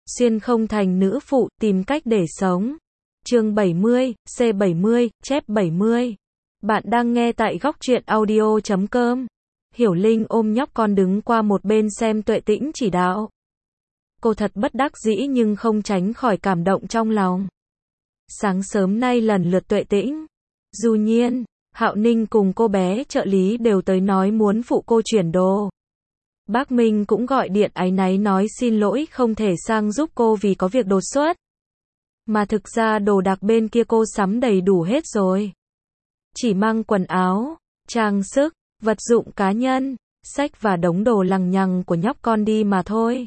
Xuyên không thành nữ phụ, tìm cách để sống. Chương 70, C70, chép 70. Bạn đang nghe tại góc truyện audio.com. Hiểu Linh ôm nhóc con đứng qua một bên xem Tuệ Tĩnh chỉ đạo. Cô thật bất đắc dĩ nhưng không tránh khỏi cảm động trong lòng. Sáng sớm nay lần lượt Tuệ Tĩnh, Du Nhiên, Hạo Ninh cùng cô bé trợ lý đều tới nói muốn phụ cô chuyển đồ. Bác Minh cũng gọi điện áy náy nói xin lỗi không thể sang giúp cô vì có việc đột xuất. Mà thực ra đồ đạc bên kia cô sắm đầy đủ hết rồi. Chỉ mang quần áo, trang sức, vật dụng cá nhân, sách và đống đồ lằng nhằng của nhóc con đi mà thôi.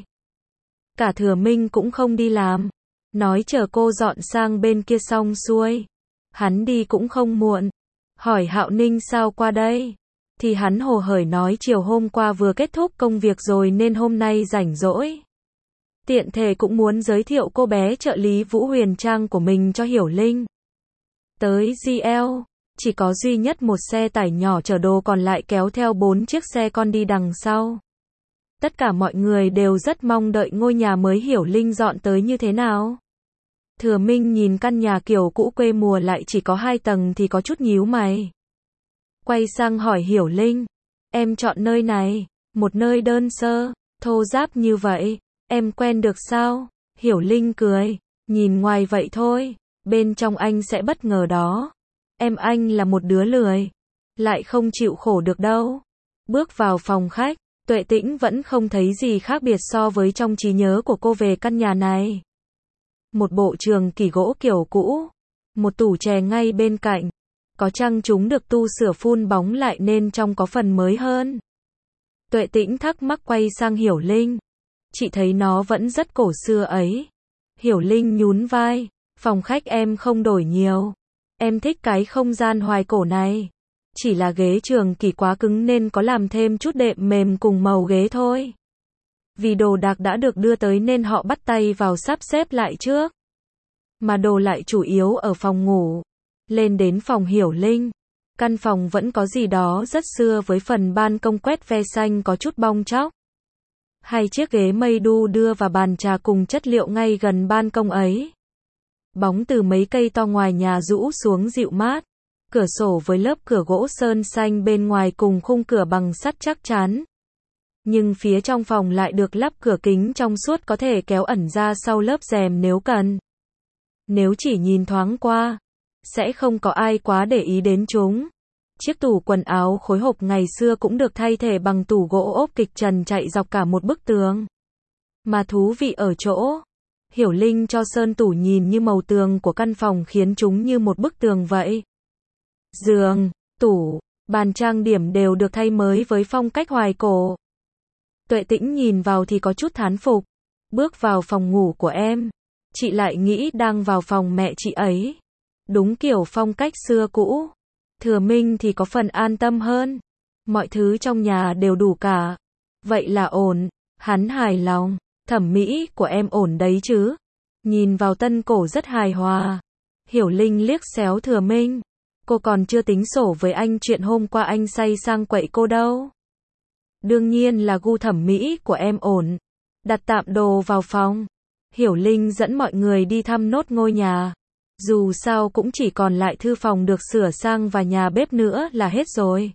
Cả Thừa Minh cũng không đi làm. Nói chờ cô dọn sang bên kia xong xuôi. Hắn đi cũng không muộn. Hỏi Hạo Ninh sao qua đây? Thì hắn hồ hởi nói chiều hôm qua vừa kết thúc công việc rồi nên hôm nay rảnh rỗi. Tiện thể cũng muốn giới thiệu cô bé trợ lý Vũ Huyền Trang của mình cho Hiểu Linh. Tới GL, chỉ có duy nhất một xe tải nhỏ chở đồ còn lại kéo theo 4 chiếc xe con đi đằng sau. Tất cả mọi người đều rất mong đợi ngôi nhà mới Hiểu Linh dọn tới như thế nào. Thừa Minh nhìn căn nhà kiểu cũ quê mùa lại chỉ có 2 tầng thì có chút nhíu mày. Quay sang hỏi Hiểu Linh, em chọn nơi này, một nơi đơn sơ, thô ráp như vậy, em quen được sao? Hiểu Linh cười, nhìn ngoài vậy thôi, bên trong anh sẽ bất ngờ đó. Anh là một đứa lười, lại không chịu khổ được đâu. Bước vào phòng khách, Tuệ Tĩnh vẫn không thấy gì khác biệt so với trong trí nhớ của cô về căn nhà này. Một bộ trường kỷ gỗ kiểu cũ, một tủ chè ngay bên cạnh. Có chăng chúng được tu sửa phun bóng lại nên trông có phần mới hơn. Tuệ Tĩnh thắc mắc quay sang Hiểu Linh. Chị thấy nó vẫn rất cổ xưa ấy. Hiểu Linh nhún vai. Phòng khách em không đổi nhiều. Em thích cái không gian hoài cổ này. Chỉ là ghế trường kỷ quá cứng nên có làm thêm chút đệm mềm cùng màu ghế thôi. Vì đồ đạc đã được đưa tới nên họ bắt tay vào sắp xếp lại trước. Mà đồ lại chủ yếu ở phòng ngủ. Lên đến phòng Hiểu Linh, căn phòng vẫn có gì đó rất xưa với phần ban công quét ve xanh có chút bong tróc. 2 chiếc ghế mây đu đưa và bàn trà cùng chất liệu ngay gần ban công ấy. Bóng từ mấy cây to ngoài nhà rũ xuống dịu mát. Cửa sổ với lớp cửa gỗ sơn xanh bên ngoài cùng khung cửa bằng sắt chắc chắn. Nhưng phía trong phòng lại được lắp cửa kính trong suốt có thể kéo ẩn ra sau lớp rèm nếu cần. Nếu chỉ nhìn thoáng qua, sẽ không có ai quá để ý đến chúng. Chiếc tủ quần áo khối hộp ngày xưa cũng được thay thế bằng tủ gỗ ốp kịch trần chạy dọc cả một bức tường. Mà thú vị ở chỗ, Hiểu Linh cho sơn tủ nhìn như màu tường của căn phòng khiến chúng như một bức tường vậy. Giường, tủ, bàn trang điểm đều được thay mới với phong cách hoài cổ. Tuệ Tĩnh nhìn vào thì có chút thán phục. Bước vào phòng ngủ của em, chị lại nghĩ đang vào phòng mẹ chị ấy. Đúng kiểu phong cách xưa cũ. Thừa Minh thì có phần an tâm hơn. Mọi thứ trong nhà đều đủ cả. Vậy là ổn. Hắn hài lòng. Thẩm mỹ của em ổn đấy chứ. Nhìn vào tân cổ rất hài hòa. Hiểu Linh liếc xéo Thừa Minh. Cô còn chưa tính sổ với anh chuyện hôm qua anh say sang quậy cô đâu. Đương nhiên là gu thẩm mỹ của em ổn. Đặt tạm đồ vào phòng. Hiểu Linh dẫn mọi người đi thăm nốt ngôi nhà. Dù sao cũng chỉ còn lại thư phòng được sửa sang và nhà bếp nữa là hết rồi.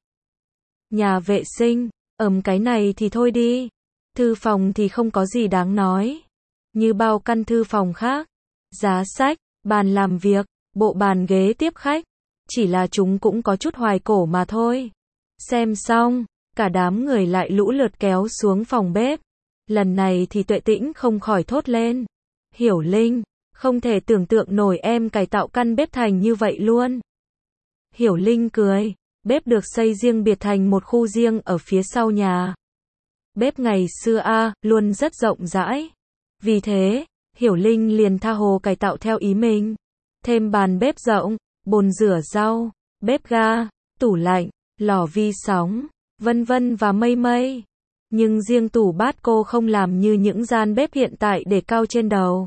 Nhà vệ sinh, cái này thì thôi đi. Thư phòng thì không có gì đáng nói. Như bao căn thư phòng khác. Giá sách, bàn làm việc, bộ bàn ghế tiếp khách. Chỉ là chúng cũng có chút hoài cổ mà thôi. Xem xong, cả đám người lại lũ lượt kéo xuống phòng bếp. Lần này thì Tuệ Tĩnh không khỏi thốt lên. Hiểu Linh, không thể tưởng tượng nổi em cải tạo căn bếp thành như vậy luôn. Hiểu Linh cười, bếp được xây riêng biệt thành một khu riêng ở phía sau nhà. Bếp ngày xưa luôn rất rộng rãi. Vì thế, Hiểu Linh liền tha hồ cải tạo theo ý mình. Thêm bàn bếp rộng, bồn rửa rau, bếp ga, tủ lạnh, lò vi sóng, vân vân và mây mây. Nhưng riêng tủ bát cô không làm như những gian bếp hiện tại để cao trên đầu.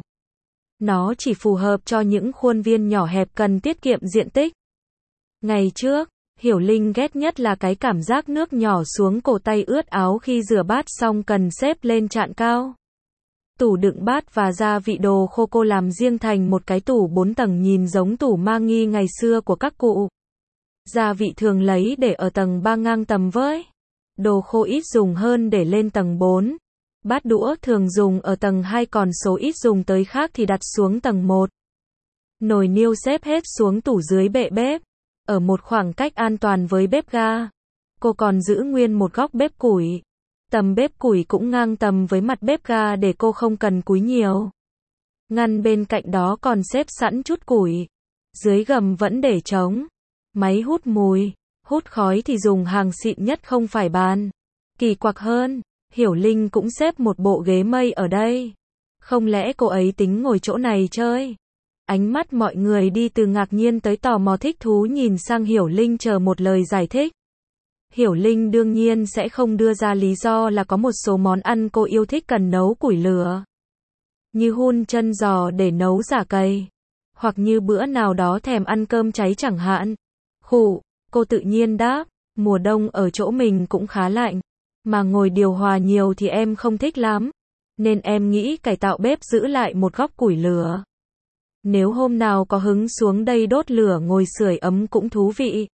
Nó chỉ phù hợp cho những khuôn viên nhỏ hẹp cần tiết kiệm diện tích. Ngày trước, Hiểu Linh ghét nhất là cái cảm giác nước nhỏ xuống cổ tay ướt áo khi rửa bát xong cần xếp lên chạn cao. Tủ đựng bát và gia vị đồ khô cô làm riêng thành một cái tủ 4 tầng nhìn giống tủ manghi ngày xưa của các cụ. Gia vị thường lấy để ở tầng 3 ngang tầm với. Đồ khô ít dùng hơn để lên tầng 4. Bát đũa thường dùng ở tầng 2 còn số ít dùng tới khác thì đặt xuống tầng 1. Nồi niêu xếp hết xuống tủ dưới bệ bếp, ở một khoảng cách an toàn với bếp ga. Cô còn giữ nguyên một góc bếp củi. Tầm bếp củi cũng ngang tầm với mặt bếp ga để cô không cần cúi nhiều. Ngăn bên cạnh đó còn xếp sẵn chút củi. Dưới gầm vẫn để trống. Máy hút mùi, hút khói thì dùng hàng xịn nhất không phải bàn. Kỳ quặc hơn, Hiểu Linh cũng xếp một bộ ghế mây ở đây. Không lẽ cô ấy tính ngồi chỗ này chơi? Ánh mắt mọi người đi từ ngạc nhiên tới tò mò thích thú nhìn sang Hiểu Linh chờ một lời giải thích. Hiểu Linh đương nhiên sẽ không đưa ra lý do là có một số món ăn cô yêu thích cần nấu củi lửa. Như hun chân giò để nấu giả cầy. Hoặc như bữa nào đó thèm ăn cơm cháy chẳng hạn. Khụ, cô tự nhiên đáp, mùa đông ở chỗ mình cũng khá lạnh. Mà ngồi điều hòa nhiều thì em không thích lắm. Nên em nghĩ cải tạo bếp giữ lại một góc củi lửa. Nếu hôm nào có hứng xuống đây đốt lửa ngồi sưởi ấm cũng thú vị.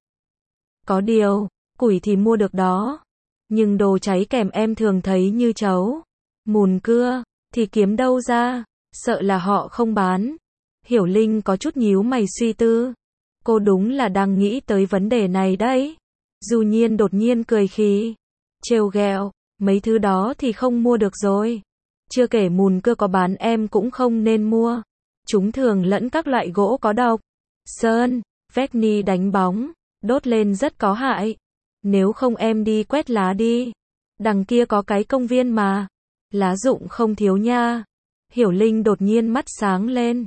Có điều, củi thì mua được đó. Nhưng đồ cháy kèm em thường thấy như chấu, mùn cưa, thì kiếm đâu ra, sợ là họ không bán. Hiểu Linh có chút nhíu mày suy tư. Cô đúng là đang nghĩ tới vấn đề này đấy. Du Nhiên đột nhiên cười khí, trêu ghẹo, mấy thứ đó thì không mua được rồi. Chưa kể mùn cưa có bán em cũng không nên mua. Chúng thường lẫn các loại gỗ có độc. Sơn, vét ni đánh bóng, đốt lên rất có hại. Nếu không em đi quét lá đi. Đằng kia có cái công viên mà. Lá rụng không thiếu nha. Hiểu Linh đột nhiên mắt sáng lên.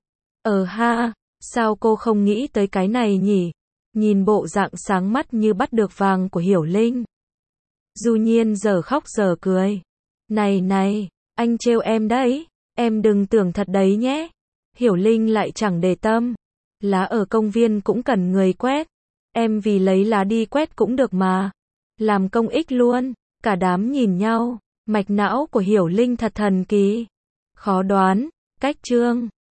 Ha, sao cô không nghĩ tới cái này nhỉ? Nhìn bộ dạng sáng mắt như bắt được vàng của Hiểu Linh. Du Nhiên giờ khóc giờ cười. Này, anh trêu em đấy. Em đừng tưởng thật đấy nhé. Hiểu Linh lại chẳng để tâm. Lá ở công viên cũng cần người quét. Em vì lấy lá đi quét cũng được mà. Làm công ích luôn. Cả đám nhìn nhau. Mạch não của Hiểu Linh thật thần kỳ. Khó đoán. Cách chương